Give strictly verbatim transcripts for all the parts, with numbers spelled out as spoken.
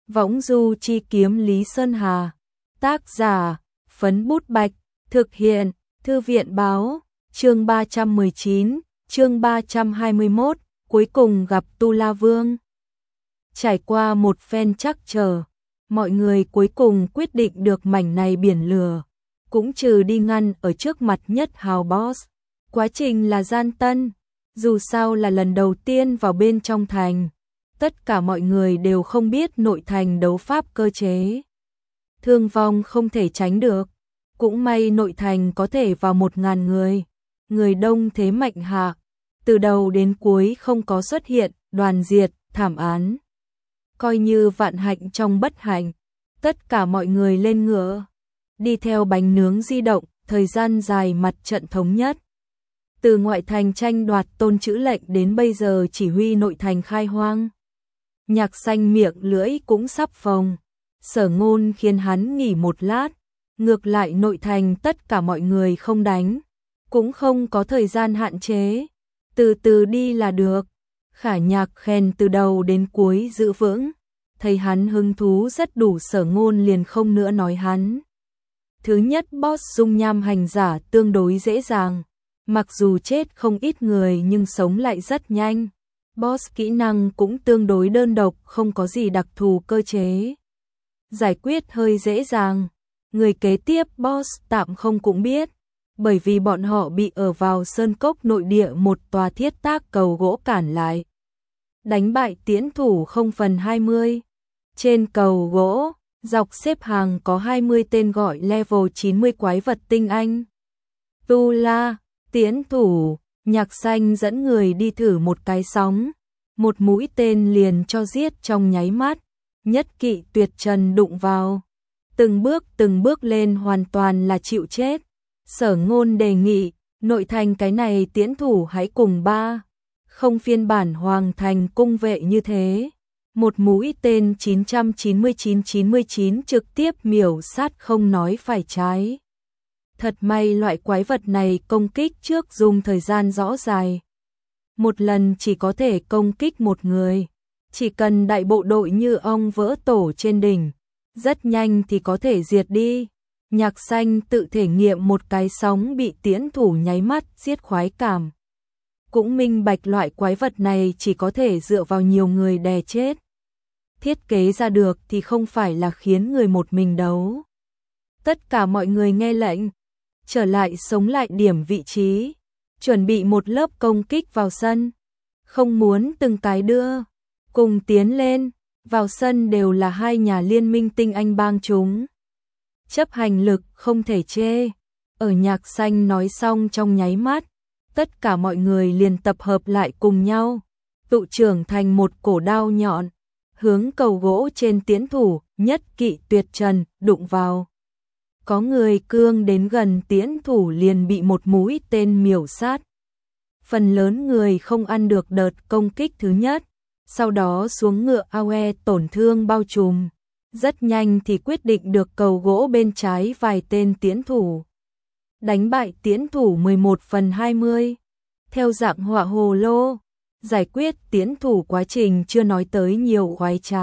Võng du chi kiếm Lý Sơn Hà. Tác giả, Phấn Bút Bạch. Thực hiện, Thư viện Báo. Chương ba trăm mười chín, chương ba trăm hai mươi mốt, cuối cùng gặp Tu La Vương. Trải qua một phen trắc trở, mọi người cuối cùng quyết định được mảnh này biển lửa, cũng trừ đi ngăn ở trước mặt Nhất Hào Boss. Quá trình là gian tân, dù sao là lần đầu tiên vào bên trong thành. Tất cả mọi người đều không biết nội thành đấu pháp cơ chế. Thương vong không thể tránh được. Cũng may nội thành có thể vào một ngàn người. Người đông thế mạnh hạ. Từ đầu đến cuối không có xuất hiện, đoàn diệt, thảm án. Coi như vạn hạnh trong bất hạnh. Tất cả mọi người lên ngựa. Đi theo bánh nướng di động, thời gian dài mặt trận thống nhất. Từ ngoại thành tranh đoạt tôn chữ lệnh đến bây giờ chỉ huy nội thành khai hoang. Nhạc Xanh miệng lưỡi cũng sắp phồng. Sở Ngôn khiến hắn nghỉ một lát. Ngược lại nội thành tất cả mọi người không đánh. Cũng không có thời gian hạn chế. Từ từ đi là được. Khả Nhạc khen từ đầu đến cuối giữ vững. Thấy hắn hứng thú rất đủ, Sở Ngôn liền không nữa nói hắn. Thứ nhất, boss dung nham hành giả tương đối dễ dàng. Mặc dù chết không ít người nhưng sống lại rất nhanh. Boss kỹ năng cũng tương đối đơn độc, không có gì đặc thù cơ chế. Giải quyết hơi dễ dàng. Người kế tiếp boss tạm không cũng biết. Bởi vì bọn họ bị ở vào sơn cốc nội địa một tòa thiết tác cầu gỗ cản lại. Đánh bại tiễn thủ không phần hai mươi. Trên cầu gỗ, dọc xếp hàng có hai mươi tên gọi level chín mươi quái vật tinh anh. Tu La, tiễn thủ, Nhạc Xanh dẫn người đi thử một cái sóng. Một mũi tên liền cho giết trong nháy mắt. Nhất Kỵ Tuyệt Trần đụng vào. Từng bước từng bước lên hoàn toàn là chịu chết. Sở Ngôn đề nghị, nội thành cái này tiễn thủ hãy cùng ba. Không phiên bản hoàng thành cung vệ như thế. Một mũi tên chín chín chín chín chín trực tiếp miểu sát không nói phải trái. Thật may loại quái vật này công kích trước dùng thời gian rõ dài. Một lần chỉ có thể công kích một người. Chỉ cần đại bộ đội như ong vỡ tổ trên đỉnh. Rất nhanh thì có thể diệt đi. Nhạc Xanh tự thể nghiệm một cái sóng bị tiễn thủ nháy mắt giết khoái cảm. Cũng minh bạch loại quái vật này chỉ có thể dựa vào nhiều người đè chết. Thiết kế ra được thì không phải là khiến người một mình đấu. Tất cả mọi người nghe lệnh. Trở lại sống lại điểm vị trí. Chuẩn bị một lớp công kích vào sân. Không muốn từng cái đưa. Cùng tiến lên. Vào sân đều là hai nhà liên minh tinh anh bang chúng. Chấp hành lực không thể chê. Ở Nhạc Xanh nói xong trong nháy mắt. Tất cả mọi người liền tập hợp lại cùng nhau. Tụ trưởng thành một cổ đao nhọn. Hướng cầu gỗ trên tiễn thủ, Nhất Kỵ Tuyệt Trần, đụng vào. Có người cương đến gần tiễn thủ liền bị một mũi tên miểu sát. Phần lớn người không ăn được đợt công kích thứ nhất. Sau đó xuống ngựa a u e tổn thương bao trùm. Rất nhanh thì quyết định được cầu gỗ bên trái vài tên tiễn thủ. Đánh bại tiễn thủ mười một phần hai mươi. Theo dạng họa hồ lô. Giải quyết tiễn thủ quá trình chưa nói tới nhiều khoái trá.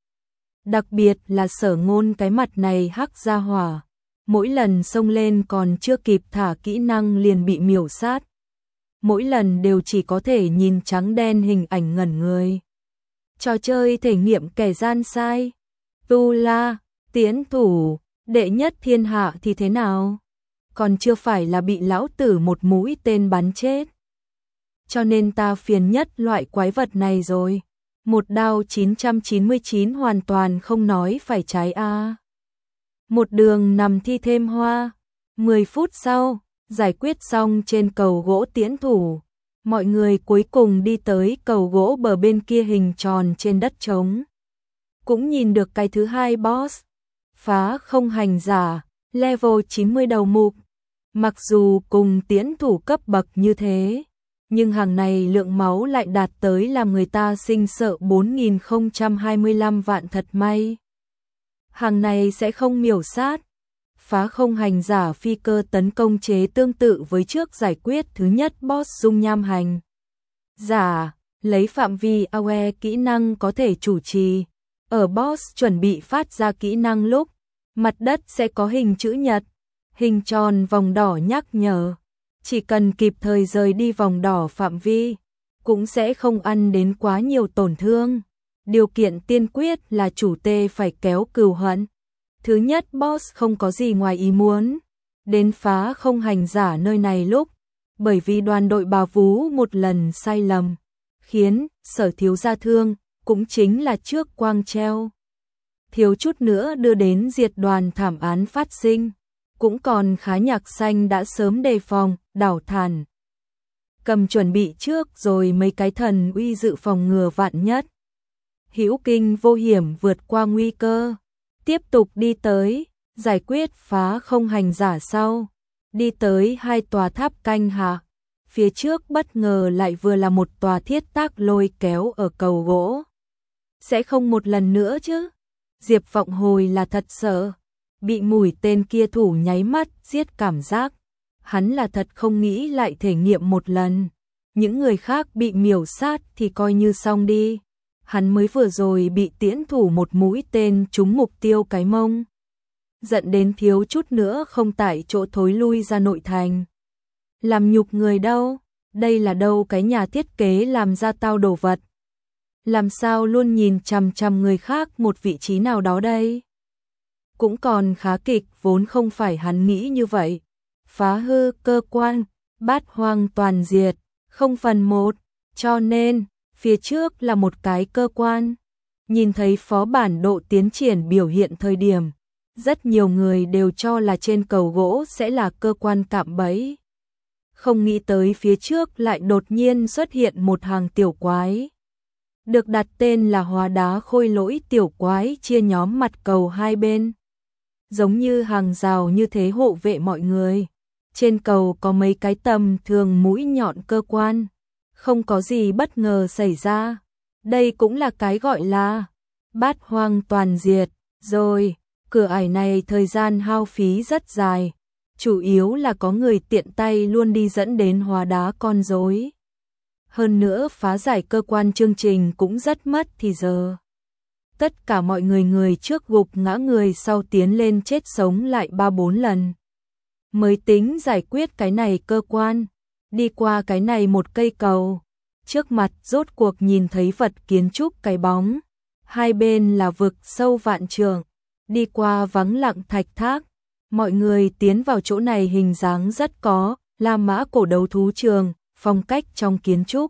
Đặc biệt là Sở Ngôn cái mặt này hắc ra hỏa. Mỗi lần xông lên còn chưa kịp thả kỹ năng liền bị miểu sát. Mỗi lần đều chỉ có thể nhìn trắng đen hình ảnh ngẩn người. Trò chơi thể nghiệm kẻ gian sai. Tu La, tiễn thủ, đệ nhất thiên hạ thì thế nào? Còn chưa phải là bị lão tử một mũi tên bắn chết. Cho nên ta phiền nhất loại quái vật này rồi. Một đao chín chín chín hoàn toàn không nói phải trái a. À. Một đường nằm thi thêm hoa. mười phút sau, giải quyết xong trên cầu gỗ tiễn thủ. Mọi người cuối cùng đi tới cầu gỗ bờ bên kia hình tròn trên đất trống. Cũng nhìn được cái thứ hai boss. Phá không hành giả, level chín mươi đầu mục. Mặc dù cùng tiễn thủ cấp bậc như thế. Nhưng hàng này lượng máu lại đạt tới làm người ta sinh sợ bốn nghìn không trăm hai mươi lăm vạn thật may. Hàng này sẽ không miểu sát. Phá không hành giả phi cơ tấn công chế tương tự với trước giải quyết thứ nhất boss dung nham hành giả, lấy phạm vi a u e kỹ năng có thể chủ trì. Ở boss chuẩn bị phát ra kỹ năng lúc, mặt đất sẽ có hình chữ nhật, hình tròn vòng đỏ nhắc nhở. Chỉ cần kịp thời rời đi vòng đỏ phạm vi, cũng sẽ không ăn đến quá nhiều tổn thương. Điều kiện tiên quyết là chủ tê phải kéo cừu hận. Thứ nhất, boss không có gì ngoài ý muốn đến phá không hành giả nơi này lúc, bởi vì đoàn đội bà vú một lần sai lầm, khiến Sở thiếu gia thương, cũng chính là trước quang treo. Thiếu chút nữa đưa đến diệt đoàn thảm án phát sinh, cũng còn khá Nhạc Xanh đã sớm đề phòng, đảo thản. Cầm chuẩn bị trước rồi mấy cái thần uy dự phòng ngừa vạn nhất. Hữu kinh vô hiểm vượt qua nguy cơ, tiếp tục đi tới, giải quyết phá không hành giả sau, đi tới hai tòa tháp canh hạ. Phía trước bất ngờ lại vừa là một tòa thiết tác lôi kéo ở cầu gỗ. Sẽ không một lần nữa chứ? Diệp Vọng Hồi là thật sợ, bị mũi tên kia thủ nháy mắt giết cảm giác. Hắn là thật không nghĩ lại thể nghiệm một lần. Những người khác bị miểu sát thì coi như xong đi. Hắn mới vừa rồi bị tiễn thủ một mũi tên trúng mục tiêu cái mông, giận đến thiếu chút nữa không tại chỗ thối lui ra nội thành. Làm nhục người đâu? Đây là đâu cái nhà thiết kế làm ra tao đồ vật? Làm sao luôn nhìn chằm chằm người khác một vị trí nào đó đây? Cũng còn khá kịch, vốn không phải hắn nghĩ như vậy. Phá hư cơ quan, bát hoang toàn diệt, không phần một, cho nên phía trước là một cái cơ quan. Nhìn thấy phó bản độ tiến triển biểu hiện thời điểm, rất nhiều người đều cho là trên cầu gỗ sẽ là cơ quan cạm bẫy. Không nghĩ tới phía trước lại đột nhiên xuất hiện một hàng tiểu quái. Được đặt tên là hóa đá khôi lỗi tiểu quái, chia nhóm mặt cầu hai bên. Giống như hàng rào như thế hộ vệ mọi người. Trên cầu có mấy cái tầm thường mũi nhọn cơ quan. Không có gì bất ngờ xảy ra. Đây cũng là cái gọi là bát hoang toàn diệt. Rồi, cửa ải này thời gian hao phí rất dài. Chủ yếu là có người tiện tay luôn đi dẫn đến hóa đá con rối. Hơn nữa phá giải cơ quan chương trình cũng rất mất thì giờ. Tất cả mọi người người trước gục ngã người sau tiến lên chết sống lại ba bốn lần. Mới tính giải quyết cái này cơ quan. Đi qua cái này một cây cầu. Trước mặt rốt cuộc nhìn thấy vật kiến trúc cái bóng. Hai bên là vực sâu vạn trượng. Đi qua vắng lặng thạch thác. Mọi người tiến vào chỗ này hình dáng rất có La Mã cổ đấu thú trường, phong cách trong kiến trúc.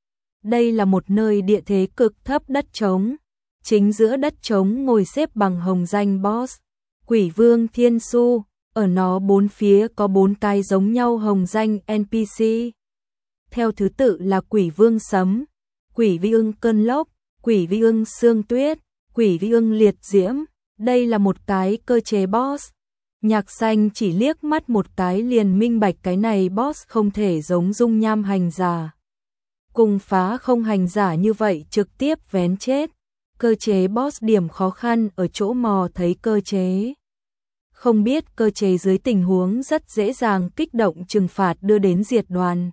Đây là một nơi địa thế cực thấp đất trống. Chính giữa đất trống ngồi xếp bằng hồng danh boss, Quỷ Vương Thiên Su, ở nó bốn phía có bốn cái giống nhau hồng danh en pê xê. Theo thứ tự là Quỷ Vương Sấm, Quỷ Vương Cơn Lốc, Quỷ Vương Sương Tuyết, Quỷ Vương Liệt Diễm. Đây là một cái cơ chế boss. Nhạc Xanh chỉ liếc mắt một cái liền minh bạch cái này boss không thể giống dung nham hành giả. Cùng phá không hành giả như vậy trực tiếp vén chết. Cơ chế boss điểm khó khăn ở chỗ mò thấy cơ chế. Không biết cơ chế dưới tình huống rất dễ dàng kích động trừng phạt đưa đến diệt đoàn.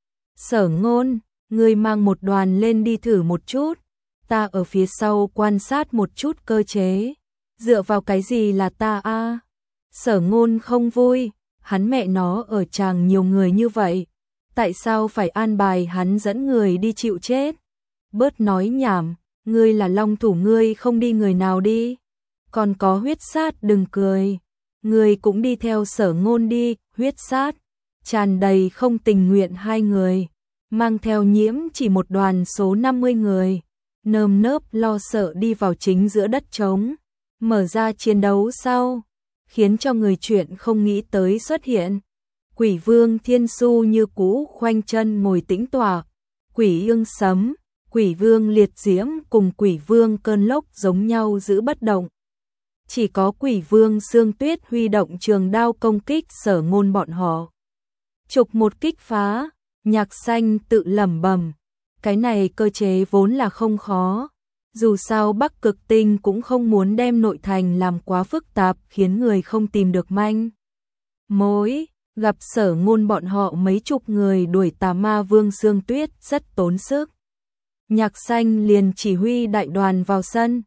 Sở Ngôn, ngươi mang một đoàn lên đi thử một chút. Ta ở phía sau quan sát một chút cơ chế. Dựa vào cái gì là ta a? À? Sở Ngôn không vui, hắn mẹ nó ở chàng nhiều người như vậy. Tại sao phải an bài hắn dẫn người đi chịu chết? Bớt nói nhảm, ngươi là long thủ ngươi không đi người nào đi. Còn có huyết sát đừng cười. Ngươi cũng đi theo Sở Ngôn đi, huyết sát. Tràn đầy không tình nguyện hai người. Mang theo Nhiễm chỉ một đoàn số năm mươi người. Nơm nớp lo sợ đi vào chính giữa đất trống. Mở ra chiến đấu sau. Khiến cho người chuyện không nghĩ tới xuất hiện. Quỷ Vương Thiên Su như cũ khoanh chân ngồi tĩnh tọa. Quỷ Ương Sấm, Quỷ Vương Liệt Diễm cùng Quỷ Vương Cơn Lốc giống nhau giữ bất động. Chỉ có Quỷ Vương Sương Tuyết huy động trường đao công kích Sở Ngôn bọn họ. Chụp một kích phá, Nhạc Xanh tự lẩm bẩm, cái này cơ chế vốn là không khó. Dù sao Bắc Cực Tinh cũng không muốn đem nội thành làm quá phức tạp khiến người không tìm được manh mối. Gặp Sở Ngôn bọn họ mấy chục người đuổi tà ma Vương Sương Tuyết rất tốn sức. Nhạc Xanh liền chỉ huy đại đoàn vào sân.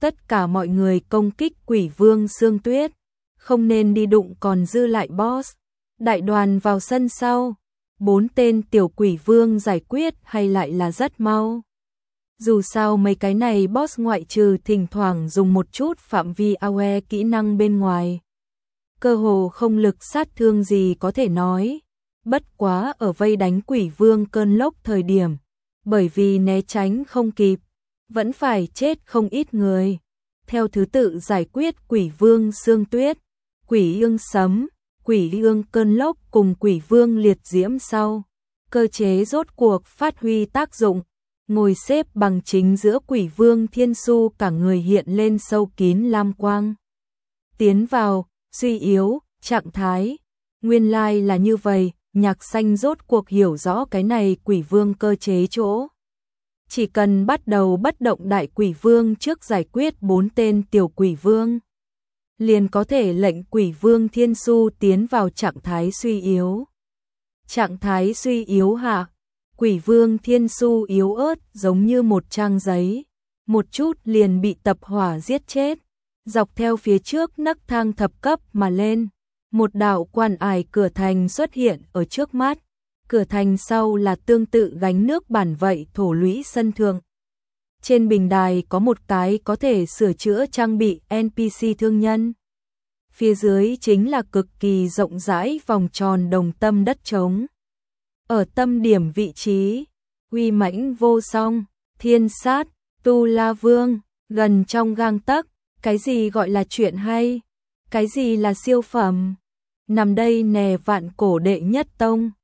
tất cả mọi người công kích quỷ vương Sương Tuyết, không nên đi đụng còn dư lại boss. Đại đoàn vào sân sau, bốn tên tiểu quỷ vương giải quyết hay lại là rất mau. Dù sao mấy cái này boss ngoại trừ thỉnh thoảng dùng một chút phạm vi a o e kỹ năng bên ngoài, cơ hồ không lực sát thương gì có thể nói. Bất quá ở vây đánh quỷ vương cơn lốc thời điểm, bởi vì né tránh không kịp, vẫn phải chết không ít người. Theo thứ tự giải quyết quỷ vương Sương Tuyết, quỷ ương sấm, quỷ ương cơn lốc cùng quỷ vương liệt diễm sau, cơ chế rốt cuộc phát huy tác dụng. Ngồi xếp bằng chính giữa quỷ vương Thiên Su cả người hiện lên sâu kín lam quang. Tiến vào, suy yếu, trạng thái. Nguyên lai là như vậy, Nhạc Xanh rốt cuộc hiểu rõ cái này quỷ vương cơ chế chỗ. Chỉ cần bắt đầu bất động đại quỷ vương trước giải quyết bốn tên tiểu quỷ vương, liền có thể lệnh quỷ vương Thiên Su tiến vào trạng thái suy yếu. Trạng thái suy yếu hạ, quỷ vương Thiên Su yếu ớt giống như một trang giấy, một chút liền bị tập hỏa giết chết. Dọc theo phía trước nấc thang thập cấp mà lên, một đạo quan ải cửa thành xuất hiện ở trước mắt. Cửa thành sau là tương tự gánh nước bản vậy thổ lũy sân thượng. Trên bình đài có một cái có thể sửa chữa trang bị en pê xê thương nhân. Phía dưới chính là cực kỳ rộng rãi vòng tròn đồng tâm đất trống. Ở tâm điểm vị trí, uy mãnh vô song, thiên sát, tu la vương, gần trong gang tấc. Cái gì gọi là chuyện hay? Cái gì là siêu phẩm? Nằm đây nè vạn cổ đệ nhất tông.